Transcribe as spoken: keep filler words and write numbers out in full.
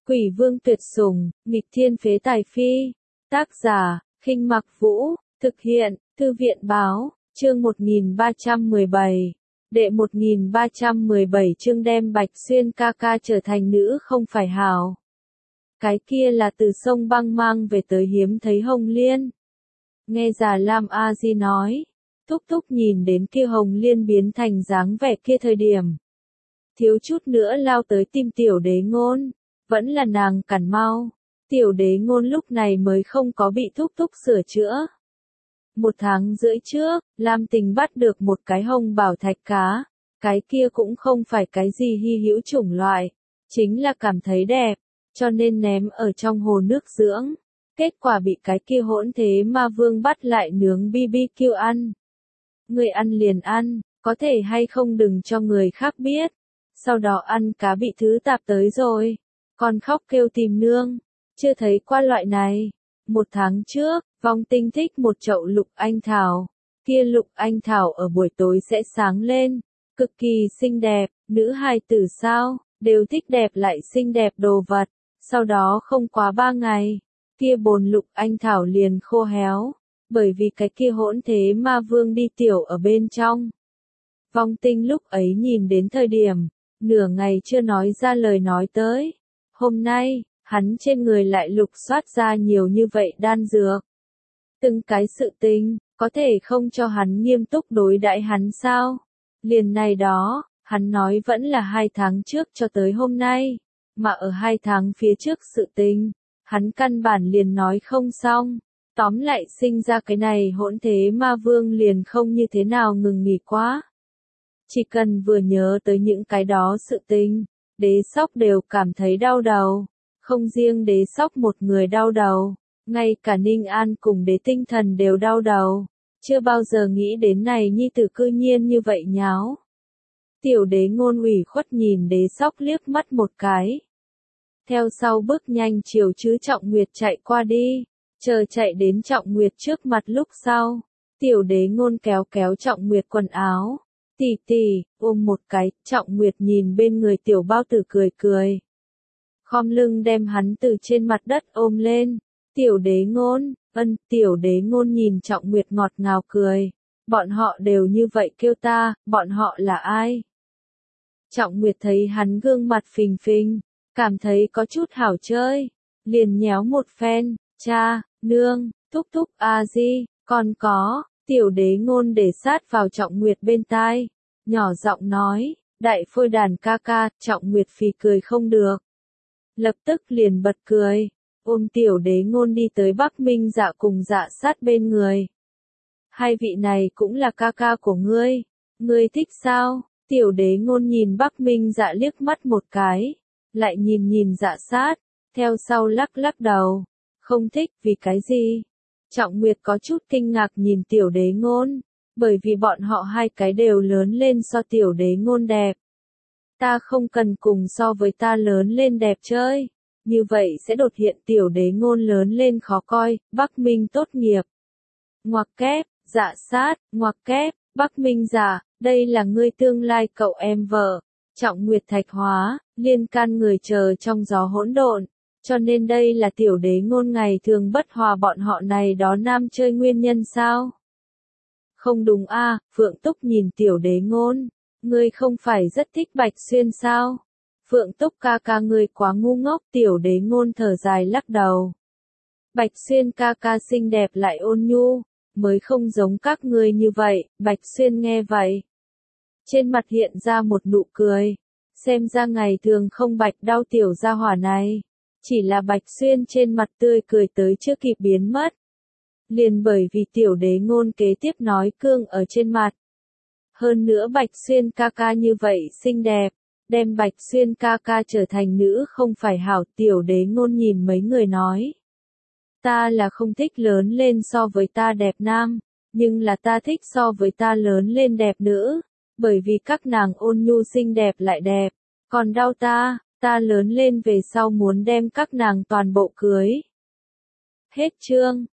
Quỷ vương tuyệt sủng, nghịch thiên phế tài phi. Tác giả, Khinh Mặc Vũ, thực hiện, Thư viện báo, chương một nghìn ba trăm mười bảy. Đệ một nghìn ba trăm mười bảy chương đem Bạch Xuyên ca ca trở thành nữ không phải hảo. Cái kia là từ sông băng mang về tới hiếm thấy Hồng Liên. Nghe Già Lam A Di nói, Thúc Thúc nhìn đến kia Hồng Liên biến thành dáng vẻ kia thời điểm. Thiếu chút nữa lao tới tìm tiểu đế ngôn, vẫn là nàng cản mau. Tiểu đế ngôn lúc này mới không có bị Thúc Thúc sửa chữa. Một tháng rưỡi trước, Lam Tình bắt được một cái hồng bảo thạch cá, cái kia cũng không phải cái gì hy hữu chủng loại, chính là cảm thấy đẹp, cho nên ném ở trong hồ nước dưỡng. Kết quả bị cái kia hỗn thế ma vương bắt lại nướng bi bi kiu ăn. Người ăn liền ăn, có thể hay không đừng cho người khác biết. Sau đó ăn cá bị thứ tạp tới rồi, còn khóc kêu tìm nương, chưa thấy qua loại này. Một tháng trước, Vong Tinh thích một chậu lục anh thảo, kia lục anh thảo ở buổi tối sẽ sáng lên, cực kỳ xinh đẹp, nữ hài tử sao, đều thích đẹp lại xinh đẹp đồ vật. Sau đó không quá ba ngày, kia bồn lục anh thảo liền khô héo, bởi vì cái kia hỗn thế ma vương đi tiểu ở bên trong. Vong Tinh lúc ấy nhìn đến thời điểm, nửa ngày chưa nói ra lời nói tới. Hôm nay, hắn trên người lại lục soát ra nhiều như vậy đan dược. Từng cái sự tình, có thể không cho hắn nghiêm túc đối đãi hắn sao? Liền này đó, hắn nói vẫn là hai tháng trước cho tới hôm nay, mà ở hai tháng phía trước sự tình, hắn căn bản liền nói không xong. Tóm lại sinh ra cái này hỗn thế ma vương liền không như thế nào ngừng nghỉ quá. Chỉ cần vừa nhớ tới những cái đó sự tình, Đế Sóc đều cảm thấy đau đầu. Không riêng Đế Sóc một người đau đầu, ngay cả Ninh An cùng Đế Tinh Thần đều đau đầu. Chưa bao giờ nghĩ đến này nhi tử cư nhiên như vậy nháo. Tiểu đế ngôn ủy khuất nhìn Đế Sóc liếc mắt một cái. Theo sau bước nhanh chiều chứ Trọng Nguyệt chạy qua đi, chờ chạy đến Trọng Nguyệt trước mặt lúc sau. Tiểu đế ngôn kéo kéo Trọng Nguyệt quần áo. Tỷ tỷ, ôm một cái, Trọng Nguyệt nhìn bên người tiểu bao tử cười cười. Khom lưng đem hắn từ trên mặt đất ôm lên. Tiểu đế ngôn, ân, tiểu đế ngôn nhìn Trọng Nguyệt ngọt ngào cười. Bọn họ đều như vậy kêu ta, bọn họ là ai? Trọng Nguyệt thấy hắn gương mặt phình phình, cảm thấy có chút hảo chơi. Liền nhéo một phen, cha, nương, thúc thúc a di, còn có. Tiểu đế ngôn để sát vào Trọng Nguyệt bên tai, nhỏ giọng nói, đại phôi đàn ca ca. Trọng Nguyệt phì cười không được. Lập tức liền bật cười, ôm tiểu đế ngôn đi tới Bắc Minh Dạ cùng Dạ Sát bên người. Hai vị này cũng là ca ca của ngươi, ngươi thích sao? Tiểu đế ngôn nhìn Bắc Minh Dạ liếc mắt một cái, lại nhìn nhìn Dạ Sát, theo sau lắc lắc đầu, không thích. Vì cái gì? Trọng Nguyệt có chút kinh ngạc nhìn tiểu đế ngôn, bởi vì bọn họ hai cái đều lớn lên so tiểu đế ngôn đẹp. Ta không cần cùng so với ta lớn lên đẹp chơi, như vậy sẽ đột hiện tiểu đế ngôn lớn lên khó coi. Bắc Minh tốt nghiệp. Ngoặc kép, Dạ Sát, ngoặc kép, Bắc Minh Dạ, đây là ngươi tương lai cậu em vợ. Trọng Nguyệt thạch hóa, liên can người chờ trong gió hỗn độn. Cho nên đây là tiểu đế ngôn ngày thường bất hòa bọn họ này đó nam chơi nguyên nhân sao? Không đúng a, à, Phượng Túc nhìn tiểu đế ngôn, ngươi không phải rất thích Bạch Xuyên sao? Phượng Túc ca ca ngươi quá ngu ngốc. Tiểu đế ngôn thở dài lắc đầu. Bạch Xuyên ca ca xinh đẹp lại ôn nhu, mới không giống các ngươi như vậy. Bạch Xuyên nghe vậy, trên mặt hiện ra một nụ cười, xem ra ngày thường không bạch đau tiểu gia hỏa này. Chỉ là Bạch Xuyên trên mặt tươi cười tới chưa kịp biến mất. Liền bởi vì tiểu đế ngôn kế tiếp nói cương ở trên mặt. Hơn nữa Bạch Xuyên ca ca như vậy xinh đẹp, đem Bạch Xuyên ca ca trở thành nữ không phải hảo. Tiểu đế ngôn nhìn mấy người nói. Ta là không thích lớn lên so với ta đẹp nam, nhưng là ta thích so với ta lớn lên đẹp nữ, bởi vì các nàng ôn nhu xinh đẹp lại đẹp, còn đau ta. Ta lớn lên về sau muốn đem các nàng toàn bộ cưới. Hết chương.